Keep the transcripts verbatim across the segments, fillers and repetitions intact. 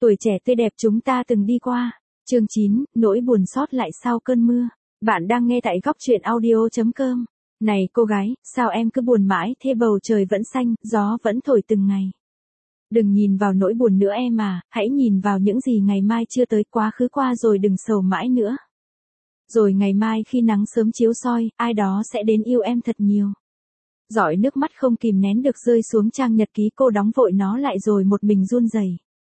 Tuổi trẻ tươi đẹp chúng ta từng đi qua. Chương chín, nỗi buồn sót lại sau cơn mưa. Bạn đang nghe tại góc truyện audio chấm com. Này cô gái, sao em cứ buồn mãi thế, bầu trời vẫn xanh, gió vẫn thổi từng ngày. Đừng nhìn vào nỗi buồn nữa em à, hãy nhìn vào những gì ngày mai chưa tới, quá khứ qua rồi đừng sầu mãi nữa. Rồi ngày mai khi nắng sớm chiếu soi, ai đó sẽ đến yêu em thật nhiều. Giỏi nước mắt không kìm nén được rơi xuống trang nhật ký, cô đóng vội nó lại rồi một mình run rẩy.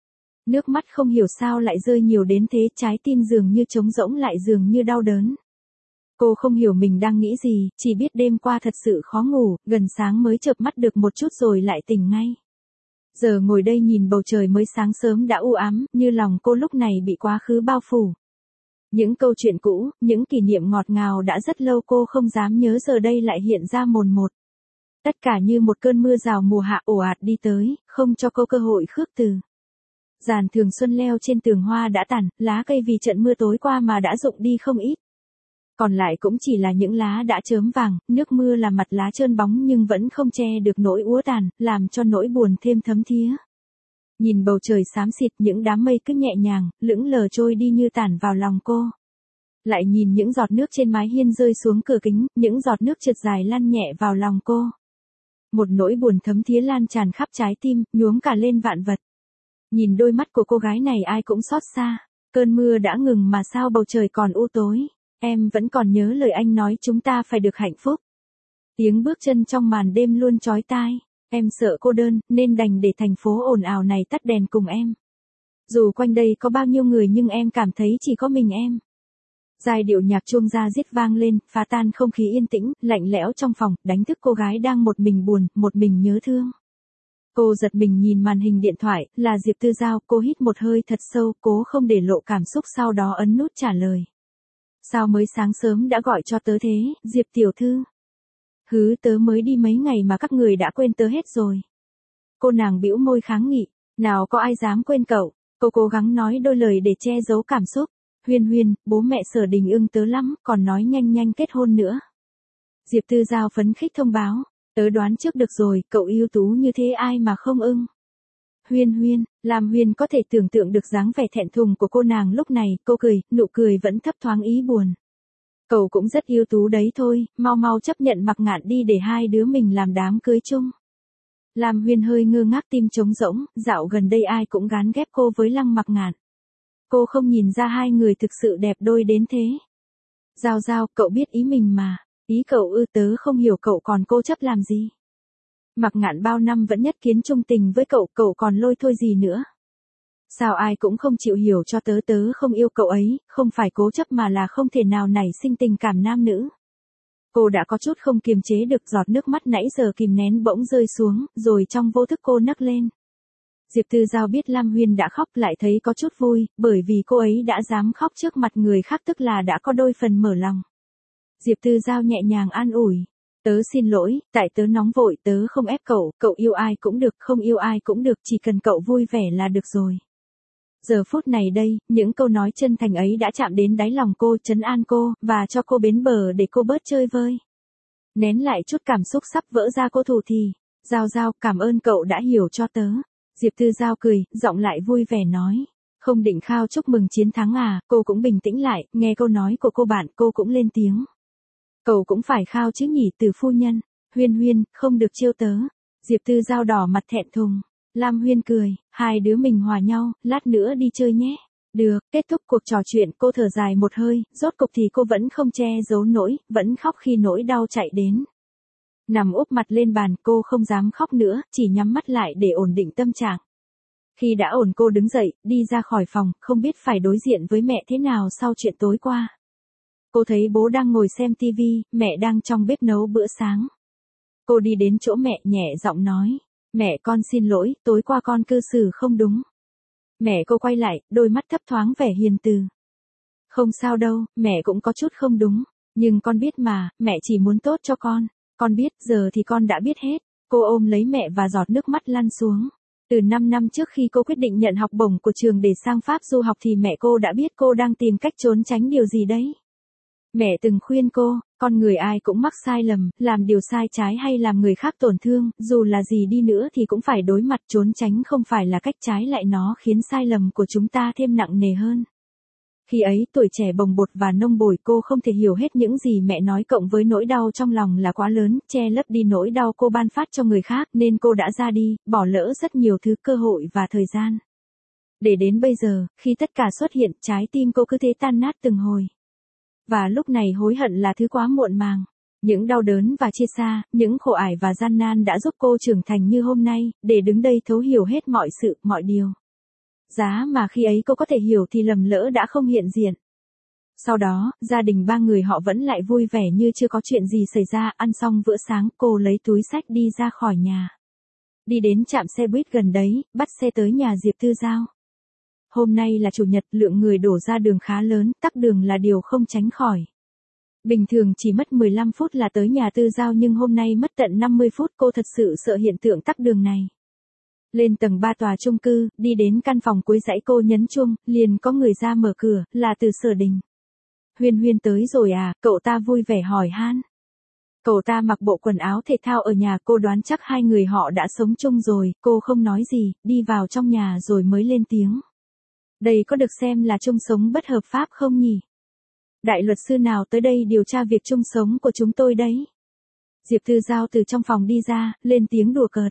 Nước mắt không hiểu sao lại rơi nhiều đến thế, trái tim dường như trống rỗng lại dường như đau đớn. Cô không hiểu mình đang nghĩ gì, chỉ biết đêm qua thật sự khó ngủ, gần sáng mới chợp mắt được một chút rồi lại tỉnh ngay. Giờ ngồi đây nhìn bầu trời mới sáng sớm đã u ám, như lòng cô lúc này bị quá khứ bao phủ. Những câu chuyện cũ, những kỷ niệm ngọt ngào đã rất lâu cô không dám nhớ giờ đây lại hiện ra mồn một. Tất cả như một cơn mưa rào mùa hạ ồ ạt đi tới, không cho cô cơ hội khước từ. Giàn thường xuân leo trên tường hoa đã tàn, lá cây vì trận mưa tối qua mà đã rụng đi không ít. Còn lại cũng chỉ là những lá đã chớm vàng, nước mưa làm mặt lá trơn bóng nhưng vẫn không che được nỗi úa tàn, làm cho nỗi buồn thêm thấm thía. Nhìn bầu trời xám xịt, những đám mây cứ nhẹ nhàng, lững lờ trôi đi như tản vào lòng cô. Lại nhìn những giọt nước trên mái hiên rơi xuống cửa kính, những giọt nước trượt dài lăn nhẹ vào lòng cô. Một nỗi buồn thấm thía lan tràn khắp trái tim, nhuốm cả lên vạn vật. Nhìn đôi mắt của cô gái này ai cũng xót xa. Cơn mưa đã ngừng mà sao bầu trời còn u tối. Em vẫn còn nhớ lời anh nói chúng ta phải được hạnh phúc. Tiếng bước chân trong màn đêm luôn chói tai. Em sợ cô đơn, nên đành để thành phố ồn ào này tắt đèn cùng em. Dù quanh đây có bao nhiêu người nhưng em cảm thấy chỉ có mình em. Giai điệu nhạc chuông da diết vang lên, phá tan không khí yên tĩnh, lạnh lẽo trong phòng, đánh thức cô gái đang một mình buồn, một mình nhớ thương. Cô giật mình nhìn màn hình điện thoại, là Diệp Tư Giao, cô hít một hơi thật sâu, cố không để lộ cảm xúc, sau đó ấn nút trả lời. Sao mới sáng sớm đã gọi cho tớ thế, Diệp tiểu thư? Hứ, tớ mới đi mấy ngày mà các người đã quên tớ hết rồi. Cô nàng bĩu môi kháng nghị, nào có ai dám quên cậu. Cô cố gắng nói đôi lời để che giấu cảm xúc. Huyên Huyên, bố mẹ Sở Đình ưng tớ lắm, còn nói nhanh nhanh kết hôn nữa. Diệp Tư Giao phấn khích thông báo, tớ đoán trước được rồi, cậu ưu tú như thế ai mà không ưng. Huyên Huyên, làm Huyên có thể tưởng tượng được dáng vẻ thẹn thùng của cô nàng lúc này, cô cười, nụ cười vẫn thấp thoáng ý buồn. Cậu cũng rất ưu tú đấy thôi, mau mau chấp nhận Mặc Ngạn đi để hai đứa mình làm đám cưới chung. Lam Huyên hơi ngơ ngác, tim trống rỗng, dạo gần đây ai cũng gán ghép cô với Lăng Mặc Ngạn. Cô không nhìn ra hai người thực sự đẹp đôi đến thế. Giao Giao, cậu biết ý mình mà, ý cậu ư? Tớ không hiểu cậu còn cố chấp làm gì. Mặc Ngạn bao năm vẫn nhất kiến trung tình với cậu, cậu còn lôi thôi gì nữa. Sao ai cũng không chịu hiểu cho tớ, tớ không yêu cậu ấy, không phải cố chấp mà là không thể nào nảy sinh tình cảm nam nữ. Cô đã có chút không kiềm chế được, giọt nước mắt nãy giờ kìm nén bỗng rơi xuống, rồi trong vô thức cô nấc lên. Diệp Tư Giao biết Lam Huyên đã khóc lại thấy có chút vui, bởi vì cô ấy đã dám khóc trước mặt người khác tức là đã có đôi phần mở lòng. Diệp Tư Giao nhẹ nhàng an ủi. Tớ xin lỗi, tại tớ nóng vội, tớ không ép cậu, cậu yêu ai cũng được, không yêu ai cũng được, chỉ cần cậu vui vẻ là được rồi. Giờ phút này đây, những câu nói chân thành ấy đã chạm đến đáy lòng cô, trấn an cô, và cho cô bến bờ để cô bớt chơi vơi. Nén lại chút cảm xúc sắp vỡ ra cô thủ thì, Giao Giao, cảm ơn cậu đã hiểu cho tớ. Diệp Tư Giao cười, giọng lại vui vẻ nói. Không định khao chúc mừng chiến thắng à? Cô cũng bình tĩnh lại, nghe câu nói của cô bạn, cô cũng lên tiếng. Cậu cũng phải khao chứ nhỉ, từ phu nhân. Huyên Huyên, không được chiêu tớ. Diệp Tư Giao đỏ mặt thẹn thùng. Lam Huyên cười, hai đứa mình hòa nhau, lát nữa đi chơi nhé. Được, kết thúc cuộc trò chuyện, cô thở dài một hơi, rốt cục thì cô vẫn không che giấu nỗi, vẫn khóc khi nỗi đau chạy đến. Nằm úp mặt lên bàn, cô không dám khóc nữa, chỉ nhắm mắt lại để ổn định tâm trạng. Khi đã ổn cô đứng dậy, đi ra khỏi phòng, không biết phải đối diện với mẹ thế nào sau chuyện tối qua. Cô thấy bố đang ngồi xem tivi, mẹ đang trong bếp nấu bữa sáng. Cô đi đến chỗ mẹ nhẹ giọng nói, mẹ con xin lỗi, tối qua con cư xử không đúng. Mẹ cô quay lại, đôi mắt thấp thoáng vẻ hiền từ. Không sao đâu, mẹ cũng có chút không đúng, nhưng con biết mà, mẹ chỉ muốn tốt cho con. Con biết, giờ thì con đã biết hết. Cô ôm lấy mẹ và giọt nước mắt lăn xuống. Từ năm năm trước khi cô quyết định nhận học bổng của trường để sang Pháp du học thì mẹ cô đã biết cô đang tìm cách trốn tránh điều gì đấy. Mẹ từng khuyên cô, con người ai cũng mắc sai lầm, làm điều sai trái hay làm người khác tổn thương, dù là gì đi nữa thì cũng phải đối mặt, trốn tránh không phải là cách, trái lại nó khiến sai lầm của chúng ta thêm nặng nề hơn. Khi ấy tuổi trẻ bồng bột và nông bổi, cô không thể hiểu hết những gì mẹ nói, cộng với nỗi đau trong lòng là quá lớn, che lấp đi nỗi đau cô ban phát cho người khác, nên cô đã ra đi, bỏ lỡ rất nhiều thứ, cơ hội và thời gian. Để đến bây giờ, khi tất cả xuất hiện, trái tim cô cứ thế tan nát từng hồi. Và lúc này hối hận là thứ quá muộn màng. Những đau đớn và chia xa, những khổ ải và gian nan đã giúp cô trưởng thành như hôm nay, để đứng đây thấu hiểu hết mọi sự, mọi điều. Giá mà khi ấy cô có thể hiểu thì lầm lỡ đã không hiện diện. Sau đó, gia đình ba người họ vẫn lại vui vẻ như chưa có chuyện gì xảy ra. Ăn xong bữa sáng, cô lấy túi xách đi ra khỏi nhà. Đi đến trạm xe buýt gần đấy, bắt xe tới nhà Diệp Tư Giao. Hôm nay là chủ nhật, lượng người đổ ra đường khá lớn, tắc đường là điều không tránh khỏi. Bình thường chỉ mất mười lăm phút là tới nhà Tư Giao, nhưng hôm nay mất tận năm mươi phút, cô thật sự sợ hiện tượng tắc đường này. Lên tầng ba tòa chung cư, đi đến căn phòng cuối dãy, cô nhấn chuông, liền có người ra mở cửa, là Từ Sở Đình. Huyên Huyên tới rồi à, cậu ta vui vẻ hỏi han. Cậu ta mặc bộ quần áo thể thao ở nhà, cô đoán chắc hai người họ đã sống chung rồi, cô không nói gì, đi vào trong nhà rồi mới lên tiếng. Đây có được xem là chung sống bất hợp pháp không nhỉ? Đại luật sư nào tới đây điều tra việc chung sống của chúng tôi đấy? Diệp Tư Giao từ trong phòng đi ra, lên tiếng đùa cợt.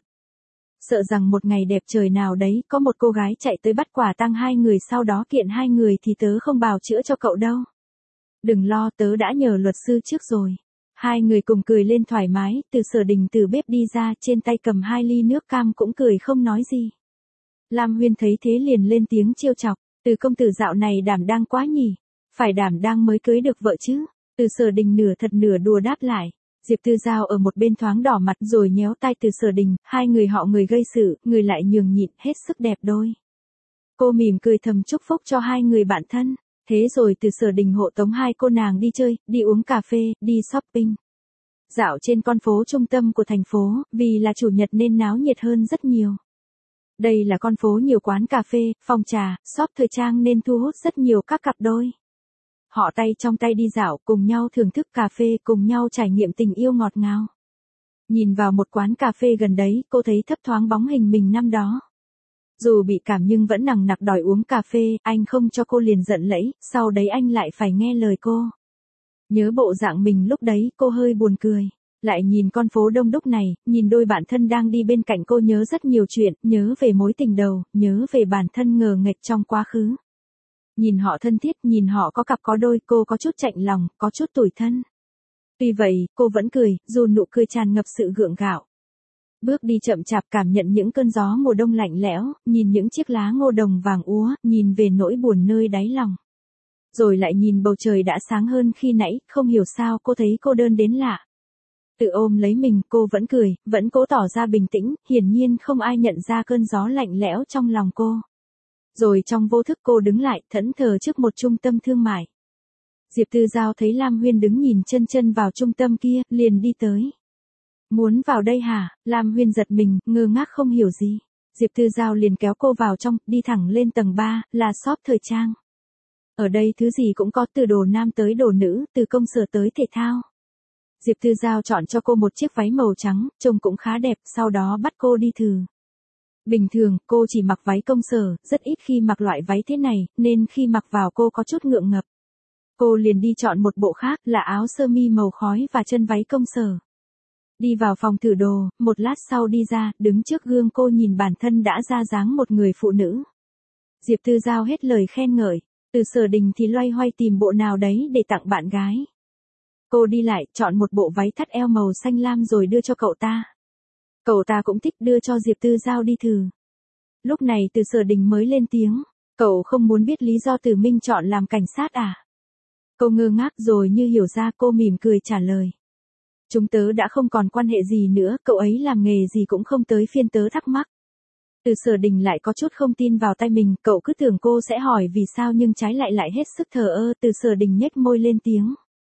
Sợ rằng một ngày đẹp trời nào đấy, có một cô gái chạy tới bắt quả tang hai người, sau đó kiện hai người thì tớ không bào chữa cho cậu đâu. Đừng lo, tớ đã nhờ luật sư trước rồi. Hai người cùng cười lên thoải mái, Từ Sở Đình từ bếp đi ra, trên tay cầm hai ly nước cam, cũng cười không nói gì. Lam Huyên thấy thế liền lên tiếng trêu chọc, Từ công tử dạo này đảm đang quá nhỉ, phải đảm đang mới cưới được vợ chứ. Từ Sở Đình nửa thật nửa đùa đáp lại. Diệp Tư Giao ở một bên thoáng đỏ mặt rồi nhéo tay Từ Sở Đình, hai người họ người gây sự, người lại nhường nhịn, hết sức đẹp đôi. Cô mỉm cười thầm chúc phúc cho hai người bạn thân, thế rồi Từ Sở Đình hộ tống hai cô nàng đi chơi, đi uống cà phê, đi shopping. Dạo trên con phố trung tâm của thành phố, vì là chủ nhật nên náo nhiệt hơn rất nhiều. Đây là con phố nhiều quán cà phê, phòng trà, shop thời trang nên thu hút rất nhiều các cặp đôi. Họ tay trong tay đi dạo, cùng nhau thưởng thức cà phê, cùng nhau trải nghiệm tình yêu ngọt ngào. Nhìn vào một quán cà phê gần đấy, cô thấy thấp thoáng bóng hình mình năm đó. Dù bị cảm nhưng vẫn nằng nặc đòi uống cà phê, anh không cho cô liền giận lẫy, sau đấy anh lại phải nghe lời cô. Nhớ bộ dạng mình lúc đấy, cô hơi buồn cười. Lại nhìn con phố đông đúc này, nhìn đôi bạn thân đang đi bên cạnh, cô nhớ rất nhiều chuyện, nhớ về mối tình đầu, nhớ về bản thân ngờ nghệch trong quá khứ. Nhìn họ thân thiết, nhìn họ có cặp có đôi, cô có chút chạnh lòng, có chút tủi thân. Tuy vậy, cô vẫn cười, dù nụ cười tràn ngập sự gượng gạo. Bước đi chậm chạp, cảm nhận những cơn gió mùa đông lạnh lẽo, nhìn những chiếc lá ngô đồng vàng úa, nhìn về nỗi buồn nơi đáy lòng. Rồi lại nhìn bầu trời đã sáng hơn khi nãy, không hiểu sao cô thấy cô đơn đến lạ. Tự ôm lấy mình, cô vẫn cười, vẫn cố tỏ ra bình tĩnh, hiển nhiên không ai nhận ra cơn gió lạnh lẽo trong lòng cô. Rồi trong vô thức cô đứng lại, thẫn thờ trước một trung tâm thương mại. Diệp Tư Giao thấy Lam Huyên đứng nhìn chân chân vào trung tâm kia, liền đi tới. Muốn vào đây hả? Lam Huyên giật mình, ngơ ngác không hiểu gì. Diệp Tư Giao liền kéo cô vào trong, đi thẳng lên tầng ba, là shop thời trang. Ở đây thứ gì cũng có, từ đồ nam tới đồ nữ, từ công sở tới thể thao. Diệp Tư Giao chọn cho cô một chiếc váy màu trắng, trông cũng khá đẹp, sau đó bắt cô đi thử. Bình thường, cô chỉ mặc váy công sở, rất ít khi mặc loại váy thế này, nên khi mặc vào cô có chút ngượng ngập. Cô liền đi chọn một bộ khác, là áo sơ mi màu khói và chân váy công sở. Đi vào phòng thử đồ, một lát sau đi ra, đứng trước gương cô nhìn bản thân đã ra dáng một người phụ nữ. Diệp Tư Giao hết lời khen ngợi, Từ Sở Đình thì loay hoay tìm bộ nào đấy để tặng bạn gái. Cô đi lại, chọn một bộ váy thắt eo màu xanh lam rồi đưa cho cậu ta. Cậu ta cũng thích, đưa cho Diệp Tư Giao đi thử. Lúc này Từ Sở Đình mới lên tiếng, cậu không muốn biết lý do Từ Minh chọn làm cảnh sát à? Cô ngơ ngác rồi như hiểu ra, cô mỉm cười trả lời. Chúng tớ đã không còn quan hệ gì nữa, cậu ấy làm nghề gì cũng không tới phiên tớ thắc mắc. Từ Sở Đình lại có chút không tin vào tay mình, cậu cứ tưởng cô sẽ hỏi vì sao nhưng trái lại lại hết sức thờ ơ. Từ Sở Đình nhếch môi lên tiếng.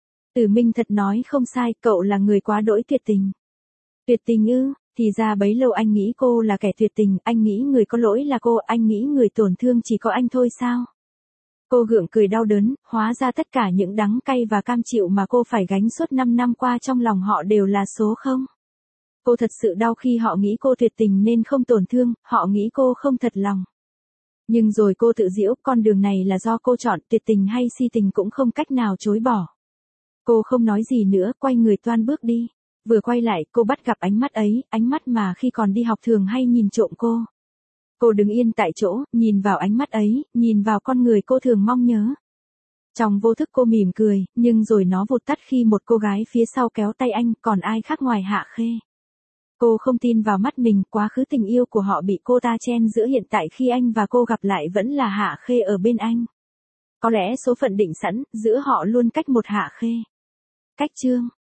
Từ Minh thật nói không sai, cậu là người quá đỗi tuyệt tình. Tuyệt tình ư? Thì ra bấy lâu anh nghĩ cô là kẻ tuyệt tình, anh nghĩ người có lỗi là cô, anh nghĩ người tổn thương chỉ có anh thôi sao? Cô gượng cười đau đớn, hóa ra tất cả những đắng cay và cam chịu mà cô phải gánh suốt năm năm qua trong lòng họ đều là số không. Cô thật sự đau khi họ nghĩ cô tuyệt tình nên không tổn thương, họ nghĩ cô không thật lòng. Nhưng rồi cô tự giễu, con đường này là do cô chọn, tuyệt tình hay si tình cũng không cách nào chối bỏ. Cô không nói gì nữa, quay người toan bước đi. Vừa quay lại, cô bắt gặp ánh mắt ấy, ánh mắt mà khi còn đi học thường hay nhìn trộm cô. Cô đứng yên tại chỗ, nhìn vào ánh mắt ấy, nhìn vào con người cô thường mong nhớ. Trong vô thức cô mỉm cười, nhưng rồi nó vụt tắt khi một cô gái phía sau kéo tay anh, còn ai khác ngoài Hạ Khê. Cô không tin vào mắt mình, quá khứ tình yêu của họ bị cô ta chen giữa hiện tại khi anh và cô gặp lại vẫn là Hạ Khê ở bên anh. Có lẽ số phận định sẵn, giữa họ luôn cách một Hạ Khê. Cách chương